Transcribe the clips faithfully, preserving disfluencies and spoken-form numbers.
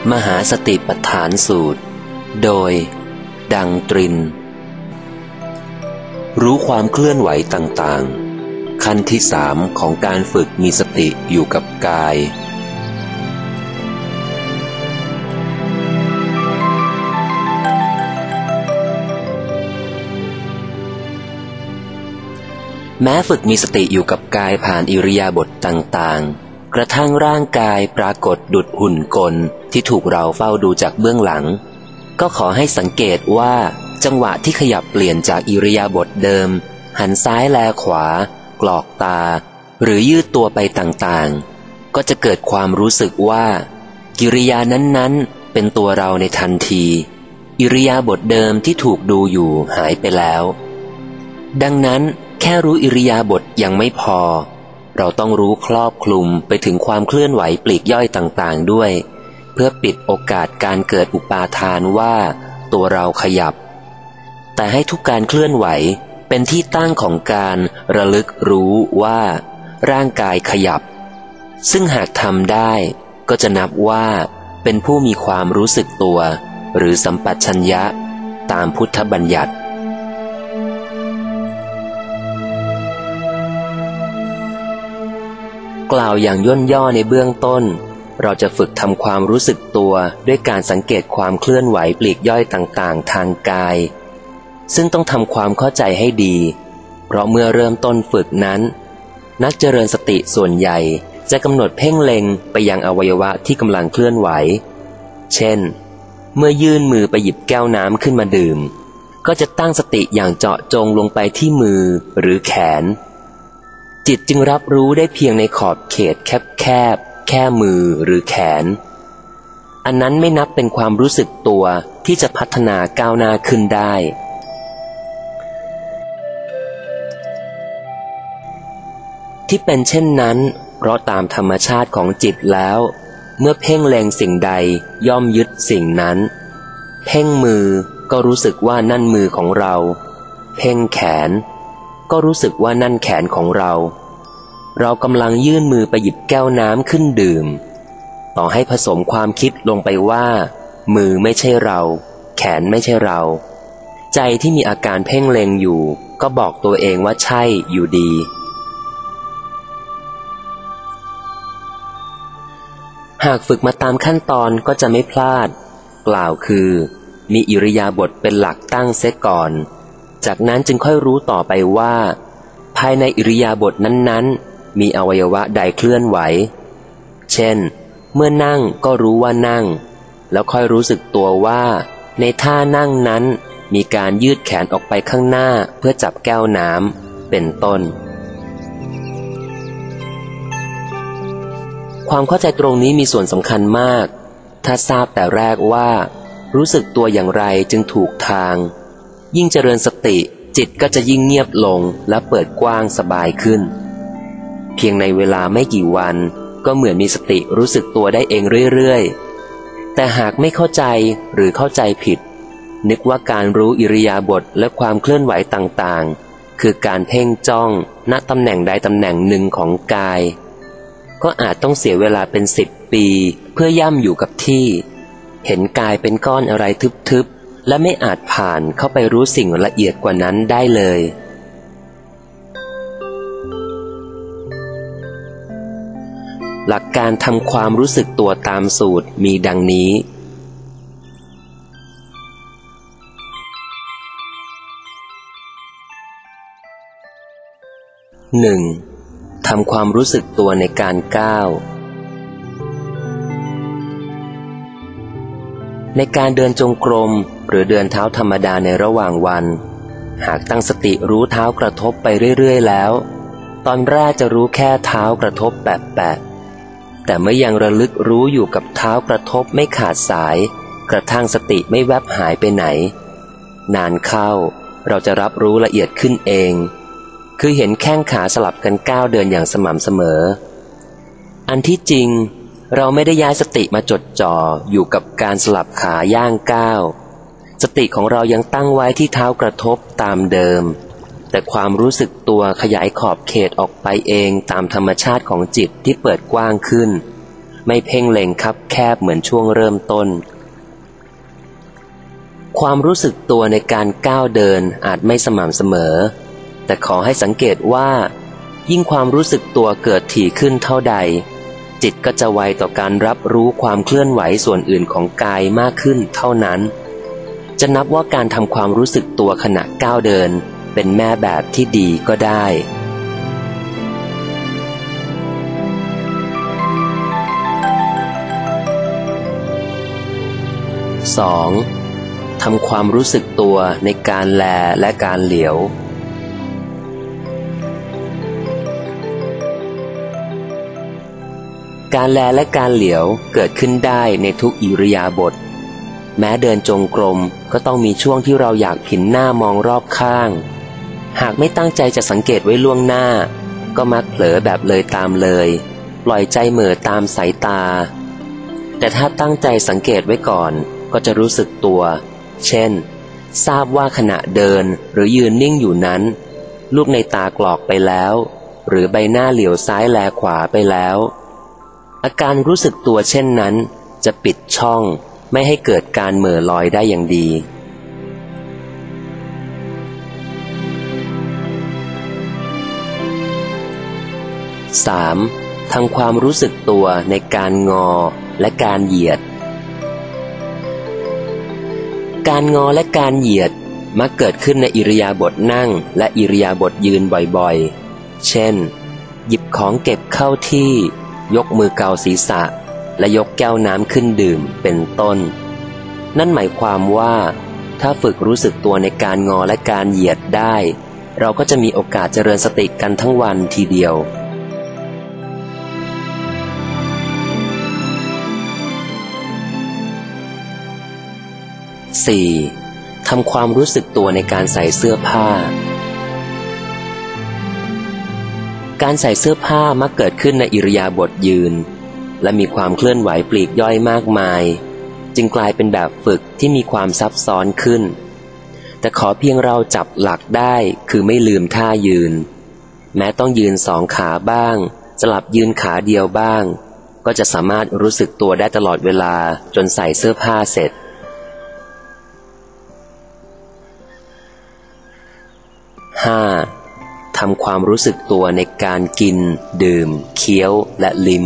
มหาสติปัฏฐานสูตรโดยดังตรินรู้ความเคลื่อนไหวต่างๆขั้นที่สามของการฝึกมีสติอยู่กับกายแม้ฝึกมีสติอยู่กับกายผ่านอิริยาบถต่างๆกระทั่งร่างกายปรากฏดุจหุ่นกลที่ถูกเราเฝ้าดูจากเบื้องหลังก็ขอให้สังเกตว่าจังหวะที่ขยับเปลี่ยนจากอิริยาบถเดิมหันซ้ายแลขวากรอกตาหรือยืดตัวไปต่างๆก็จะเกิดความรู้สึกว่ากิริยานั้นๆเป็นตัวเราในทันทีอิริยาบถเดิมที่ถูกดูอยู่หายไปแล้วดังนั้นแค่รู้อิริยาบถยังไม่พอเราต้องรู้ครอบคลุมไปถึงความเคลื่อนไหวปลีกย่อยต่างๆด้วยเพื่อปิดโอกาสการเกิดอุปาทานว่าตัวเราขยับแต่ให้ทุกการเคลื่อนไหวเป็นที่ตั้งของการระลึกรู้ว่าร่างกายขยับซึ่งหากทำได้ก็จะนับว่าเป็นผู้มีความรู้สึกตัวหรือสัมปชัญญะตามพุทธบัญญัติกล่าวอย่างย่นย่อในเบื้องต้นเราจะฝึกทำความรู้สึกตัวด้วยการสังเกตความเคลื่อนไหวปลีกย่อยต่างๆทางกายซึ่งต้องทำความเข้าใจให้ดีเพราะเมื่อเริ่มต้นฝึกนั้นนักเจริญสติส่วนใหญ่จะกำหนดเพ่งเล็งไปยังอวัยวะที่กำลังเคลื่อนไหวเช่นเมื่อยื่นมือไปหยิบแก้วน้ำขึ้นมาดื่มก็จะตั้งสติอย่างเจาะจงลงไปที่มือหรือแขนจิตจึงรับรู้ได้เพียงในขอบเขตแคบๆแค่มือหรือแขนอันนั้นไม่นับเป็นความรู้สึกตัวที่จะพัฒนาก้าวหน้าขึ้นได้ที่เป็นเช่นนั้นเพราะตามธรรมชาติของจิตแล้วเมื่อเพ่งเล็งสิ่งใดย่อมยึดสิ่งนั้นเพ่งมือก็รู้สึกว่านั่นมือของเราเพ่งแขนก็รู้สึกว่านั่นแขนของเราเรากำลังยื่นมือไปหยิบแก้วน้ำขึ้นดื่มต่อให้ผสมความคิดลงไปว่ามือไม่ใช่เราแขนไม่ใช่เราใจที่มีอาการเพ่งเล็งอยู่ก็บอกตัวเองว่าใช่อยู่ดีหากฝึกมาตามขั้นตอนก็จะไม่พลาดกล่าวคือมีอิริยาบถเป็นหลักตั้งเสียก่อนจากนั้นจึงค่อยรู้ต่อไปว่าภายในอิริยาบถนั้นๆมีอวัยวะใดเคลื่อนไหวเช่นเมื่อนั่งก็รู้ว่านั่งแล้วค่อยรู้สึกตัวว่าในท่านั่งนั้นมีการยืดแขนออกไปข้างหน้าเพื่อจับแก้วน้ำเป็นต้นความเข้าใจตรงนี้มีส่วนสำคัญมากถ้าทราบแต่แรกว่ารู้สึกตัวอย่างไรจึงถูกทางยิ่งเจริญสติจิตก็จะยิ่งเงียบลงและเปิดกว้างสบายขึ้นเพียงในเวลาไม่กี่วันก็เหมือนมีสติรู้สึกตัวได้เองเรื่อยๆแต่หากไม่เข้าใจหรือเข้าใจผิดนึกว่าการรู้อิริยาบถและความเคลื่อนไหวต่างๆคือการเพ่งจ้องณตำแหน่งใดตำแหน่งหนึ่งของกายก็อาจต้องเสียเวลาเป็นสิบปีเพื่อย่ำอยู่กับที่เห็นกายเป็นก้อนอะไรทึบๆและไม่อาจผ่านเข้าไปรู้สิ่งละเอียดกว่านั้นได้เลยหลักการทำความรู้สึกตัวตามสูตรมีดังนี้ หนึ่ง. ทำความรู้สึกตัวในการก้าวในการเดินจงกรมหรือเดินเท้าธรรมดาในระหว่างวันหากตั้งสติรู้เท้ากระทบไปเรื่อยๆแล้วตอนแรกจะรู้แค่เท้ากระทบแปะๆแต่เมื่อยังระลึกรู้อยู่กับเท้ากระทบไม่ขาดสายกระทั่งสติไม่แวบหายไปไหนนานเข้าเราจะรับรู้ละเอียดขึ้นเองคือเห็นแข้งขาสลับกันก้าวเดินอย่างสม่ำเสมออันที่จริงเราไม่ได้ย้ายสติมาจดจ่ออยู่กับการสลับขาย่างก้าวสติของเรายังตั้งไว้ที่เท้ากระทบตามเดิมแต่ความรู้สึกตัวขยายขอบเขตออกไปเองตามธรรมชาติของจิตที่เปิดกว้างขึ้นไม่เพ่งเล็งคับแคบเหมือนช่วงเริ่มต้นความรู้สึกตัวในการก้าวเดินอาจไม่สม่ำเสมอแต่ขอให้สังเกตว่ายิ่งความรู้สึกตัวเกิดถี่ขึ้นเท่าใดจิตก็จะไวต่อการรับรู้ความเคลื่อนไหวส่วนอื่นของกายมากขึ้นเท่านั้นจะนับว่าการทำความรู้สึกตัวขณะก้าวเดินเป็นแม่แบบที่ดีก็ได้สองทำความรู้สึกตัวในการแลและการเหลียวการแลและการเหลียวเกิดขึ้นได้ในทุกอิริยาบถแม้เดินจงกรมก็ต้องมีช่วงที่เราอยากผินหน้ามองรอบข้างหากไม่ตั้งใจจะสังเกตไว้ล่วงหน้าก็มักเผลอแบบเลยตามเลยปล่อยใจเหม่อตามสายตาแต่ถ้าตั้งใจสังเกตไว้ก่อนก็จะรู้สึกตัวเช่นทราบว่าขณะเดินหรือยืนนิ่งอยู่นั้นลูกในตากรอกไปแล้วหรือใบหน้าเหลียวซ้ายแลขวาไปแล้วอาการรู้สึกตัวเช่นนั้นจะปิดช่องไม่ให้เกิดการเหม่อลอยได้อย่างดีสามทำความรู้สึกตัวในการงอและการเหยียดการงอและการเหยียดมักเกิดขึ้นในอิริยาบถนั่งและอิริยาบถยืนบ่อยๆเช่นหยิบของเก็บเข้าที่ยกมือเกาศีรษะและยกแก้วน้ำขึ้นดื่มเป็นต้นนั่นหมายความว่าถ้าฝึกรู้สึกตัวในการงอและการเหยียดได้เราก็จะมีโอกาสเจริญสติกันทั้งวันทีเดียวสี่ทำความรู้สึกตัวในการใส่เสื้อผ้าการใส่เสื้อผ้ามักเกิดขึ้นในอิริยาบถยืนและมีความเคลื่อนไหวปลีกย่อยมากมายจึงกลายเป็นแบบฝึกที่มีความซับซ้อนขึ้นแต่ขอเพียงเราจับหลักได้คือไม่ลืมท่ายืนแม้ต้องยืนสองขาบ้างสลับยืนขาเดียวบ้างก็จะสามารถรู้สึกตัวได้ตลอดเวลาจนใส่เสื้อผ้าเสร็จห้าทำความรู้สึกตัวในการกินดื่มเคี้ยวและลิ้ม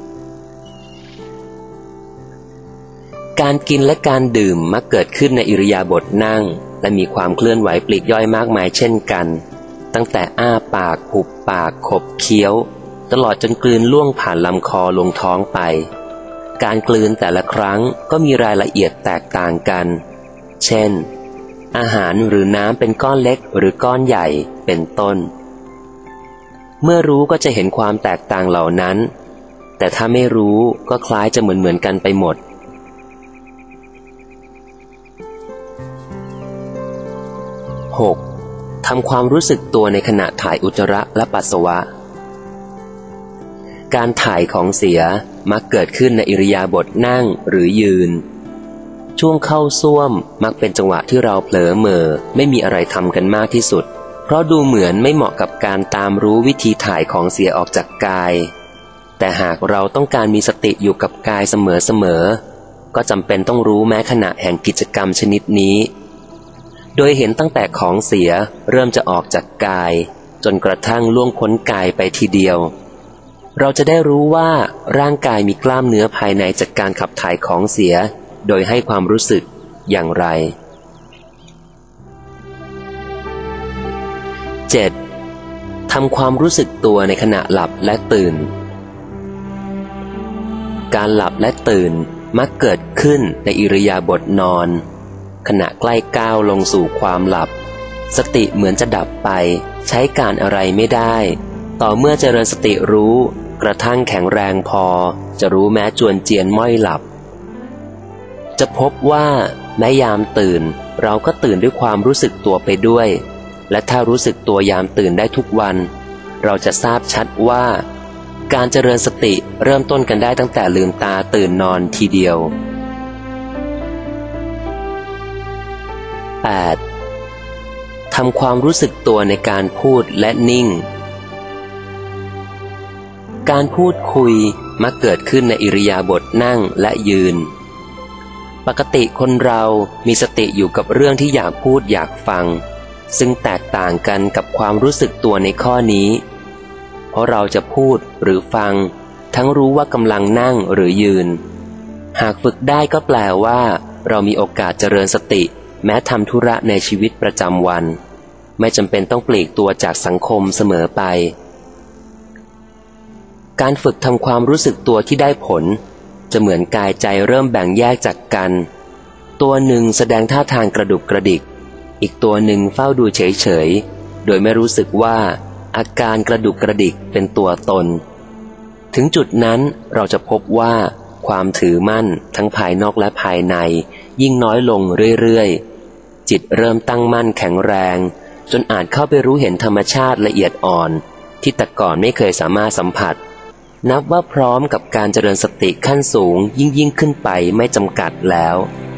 การกินและการดื่มมักเกิดขึ้นในอิริยาบถนั่งและมีความเคลื่อนไหวปลีกย่อยมากมายเช่นกันตั้งแต่อ้าปากหุบปากขบเคี้ยวตลอดจนกลืนล่วงผ่านลำคอลงท้องไปการกลืนแต่ละครั้งก็มีรายละเอียดแตกต่างกันเช่นอาหารหรือน้ำเป็นก้อนเล็กหรือก้อนใหญ่เป็นต้นเมื่อรู้ก็จะเห็นความแตกต่างเหล่านั้นแต่ถ้าไม่รู้ก็คล้ายจะเหมือนเหมือนกันไปหมดหกทำความรู้สึกตัวในขณะถ่ายอุจจาระและปัสสาวะการถ่ายของเสียมักเกิดขึ้นในอิริยาบถนั่งหรือยืนช่วงเข้าส้วมมักเป็นจังหวะที่เราเผลอเม่อไม่มีอะไรทำกันมากที่สุดเพราะดูเหมือนไม่เหมาะกับการตามรู้วิธีถ่ายของเสียออกจากกายแต่หากเราต้องการมีสติอยู่กับกายเสมอๆก็จำเป็นต้องรู้แม้ขณะแห่งกิจกรรมชนิดนี้โดยเห็นตั้งแต่ของเสียเริ่มจะออกจากกายจนกระทั่งล่วงพ้นกายไปทีเดียวเราจะได้รู้ว่าร่างกายมีกล้ามเนื้อภายในจากการขับถ่ายของเสียโดยให้ความรู้สึกอย่างไร เจ็ด ทำความรู้สึกตัวในขณะหลับและตื่นการหลับและตื่นมักเกิดขึ้นในอิริยาบถนอนขณะใกล้ก้าวลงสู่ความหลับสติเหมือนจะดับไปใช้การอะไรไม่ได้ต่อเมื่อเจริญสติรู้กระทั่งแข็งแรงพอจะรู้แม้จวนเจียนม้อยหลับจะพบว่าแม้ยามตื่นเราก็ตื่นด้วยความรู้สึกตัวไปด้วยและถ้ารู้สึกตัวยามตื่นได้ทุกวันเราจะทราบชัดว่าการเจริญสติเริ่มต้นกันได้ตั้งแต่ลืมตาตื่นนอนทีเดียว แปด ทำความรู้สึกตัวในการพูดและนิ่งการพูดคุยมักเกิดขึ้นในอิริยาบถนั่งและยืนปกติคนเรามีสติอยู่กับเรื่องที่อยากพูดอยากฟังซึ่งแตกต่างกันกับความรู้สึกตัวในข้อนี้เพราะเราจะพูดหรือฟังทั้งรู้ว่ากำลังนั่งหรือยืนหากฝึกได้ก็แปลว่าเรามีโอกาสเจริญสติแม้ทำธุระในชีวิตประจำวันไม่จำเป็นต้องปลีกตัวจากสังคมเสมอไปการฝึกทำความรู้สึกตัวที่ได้ผลจะเหมือนกายใจเริ่มแบ่งแยกจากกันตัวหนึ่งแสดงท่าทางกระดุกกระดิกอีกตัวหนึ่งเฝ้าดูเฉยๆโดยไม่รู้สึกว่าอาการกระดุกกระดิกเป็นตัวตนถึงจุดนั้นเราจะพบว่าความถือมั่นทั้งภายนอกและภายในยิ่งน้อยลงเรื่อยๆจิตเริ่มตั้งมั่นแข็งแรงจนอาจเข้าไปรู้เห็นธรรมชาติละเอียดอ่อนที่แต่ก่อนไม่เคยสามารถสัมผัสนับว่าพร้อมกับการเจริญสติขั้นสูงยิ่งยิ่งขึ้นไปไม่จำกัดแล้ว